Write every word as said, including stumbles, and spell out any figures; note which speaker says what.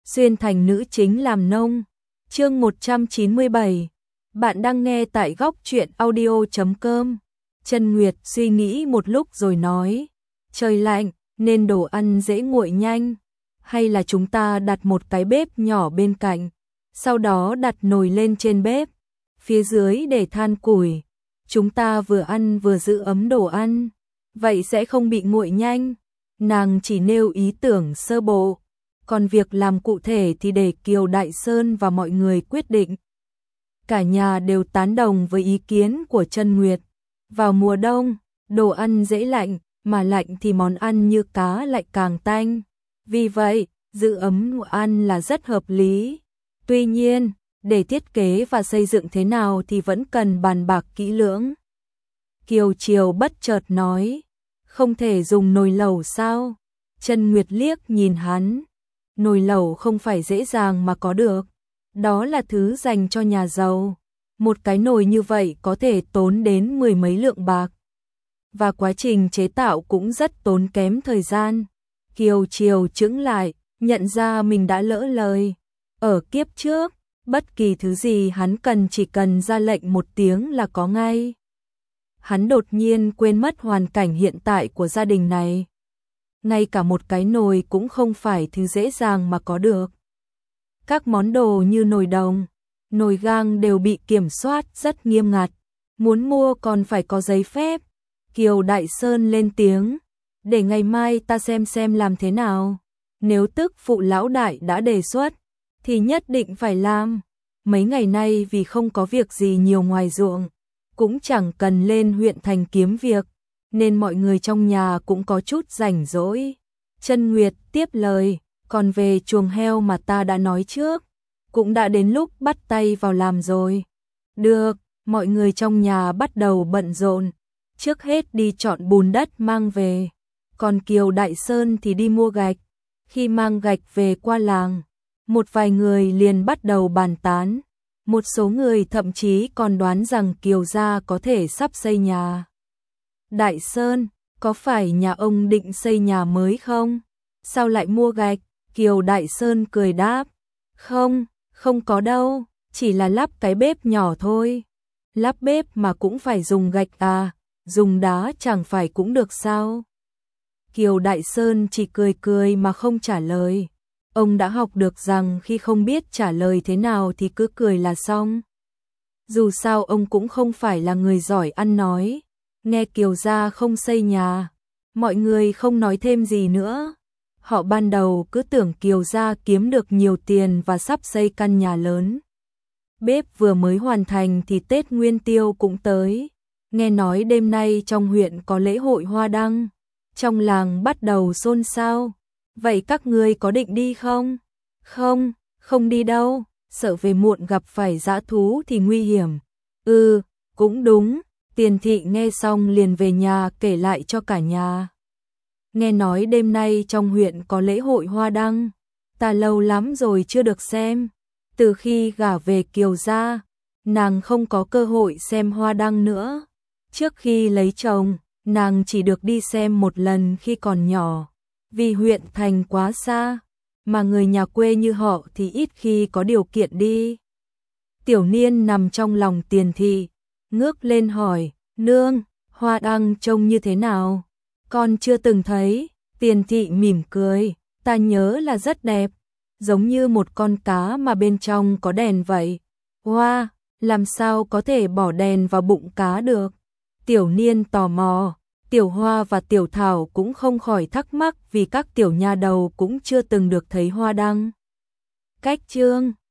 Speaker 1: xuyên thành nữ chính làm nông. Chương một trăm chín mươi bảy. Bạn đang nghe tại góc truyện audio chấm com. Chân Nguyệt suy nghĩ một lúc rồi nói, trời lạnh nên đồ ăn dễ nguội nhanh, hay là chúng ta đặt một cái bếp nhỏ bên cạnh, sau đó đặt nồi lên trên bếp, phía dưới để than củi, chúng ta vừa ăn vừa giữ ấm đồ ăn, vậy sẽ không bị nguội nhanh. Nàng chỉ nêu ý tưởng sơ bộ, còn việc làm cụ thể thì để Kiều Đại Sơn và mọi người quyết định. Cả nhà đều tán đồng với ý kiến của Chân Nguyệt. Vào mùa đông, đồ ăn dễ lạnh, mà lạnh thì món ăn như cá lại càng tanh. Vì vậy, giữ ấm ăn là rất hợp lý. Tuy nhiên, để thiết kế và xây dựng thế nào thì vẫn cần bàn bạc kỹ lưỡng. Kiều Triều bất chợt nói, không thể dùng nồi lẩu sao? Chân Nguyệt liếc nhìn hắn. Nồi lẩu không phải dễ dàng mà có được. Đó là thứ dành cho nhà giàu. Một cái nồi như vậy có thể tốn đến mười mấy lượng bạc. Và quá trình chế tạo cũng rất tốn kém thời gian. Kiều Triều chững lại, nhận ra mình đã lỡ lời. Ở kiếp trước, bất kỳ thứ gì hắn cần chỉ cần ra lệnh một tiếng là có ngay. Hắn đột nhiên quên mất hoàn cảnh hiện tại của gia đình này. Ngay cả một cái nồi cũng không phải thứ dễ dàng mà có được. Các món đồ như nồi đồng, nồi gang đều bị kiểm soát rất nghiêm ngặt. Muốn mua còn phải có giấy phép. Kiều Đại Sơn lên tiếng, để ngày mai ta xem xem làm thế nào. Nếu tức phụ lão đại đã đề xuất, thì nhất định phải làm. Mấy ngày nay vì không có việc gì nhiều ngoài ruộng, cũng chẳng cần lên huyện thành kiếm việc, nên mọi người trong nhà cũng có chút rảnh rỗi. Chân Nguyệt tiếp lời, còn về chuồng heo mà ta đã nói trước, cũng đã đến lúc bắt tay vào làm rồi. Được, mọi người trong nhà bắt đầu bận rộn, trước hết đi chọn bùn đất mang về, còn Kiều Đại Sơn thì đi mua gạch. Khi mang gạch về qua làng, một vài người liền bắt đầu bàn tán, một số người thậm chí còn đoán rằng Kiều gia có thể sắp xây nhà. Đại Sơn, có phải nhà ông định xây nhà mới không? Sao lại mua gạch? Kiều Đại Sơn cười đáp, không, không có đâu, chỉ là lắp cái bếp nhỏ thôi. Lắp bếp mà cũng phải dùng gạch à, dùng đá chẳng phải cũng được sao? Kiều Đại Sơn chỉ cười cười mà không trả lời. Ông đã học được rằng khi không biết trả lời thế nào thì cứ cười là xong. Dù sao ông cũng không phải là người giỏi ăn nói. Nghe Kiều gia không xây nhà, mọi người không nói thêm gì nữa. Họ ban đầu cứ tưởng Kiều gia kiếm được nhiều tiền và sắp xây căn nhà lớn. Bếp vừa mới hoàn thành thì Tết Nguyên Tiêu cũng tới. Nghe nói đêm nay trong huyện có lễ hội hoa đăng. Trong làng bắt đầu xôn xao. Vậy các ngươi có định đi không? Không, không đi đâu, sợ về muộn gặp phải dã thú thì nguy hiểm. Ừ, cũng đúng. Tiền thị nghe xong liền về nhà kể lại cho cả nhà. Nghe nói đêm nay trong huyện có lễ hội hoa đăng. Ta lâu lắm rồi chưa được xem. Từ khi gả về Kiều gia, nàng không có cơ hội xem hoa đăng nữa. Trước khi lấy chồng, nàng chỉ được đi xem một lần khi còn nhỏ. Vì huyện thành quá xa, mà người nhà quê như họ thì ít khi có điều kiện đi. Tiểu Niên nằm trong lòng Tiền thị, ngước lên hỏi, nương, hoa đăng trông như thế nào? Con chưa từng thấy. Tiền thị mỉm cười, ta nhớ là rất đẹp, giống như một con cá mà bên trong có đèn vậy. Hoa, làm sao có thể bỏ đèn vào bụng cá được? Tiểu Niên tò mò. Tiểu Hoa và Tiểu Thảo cũng không khỏi thắc mắc vì các tiểu nha đầu cũng chưa từng được thấy hoa đăng. Cách chương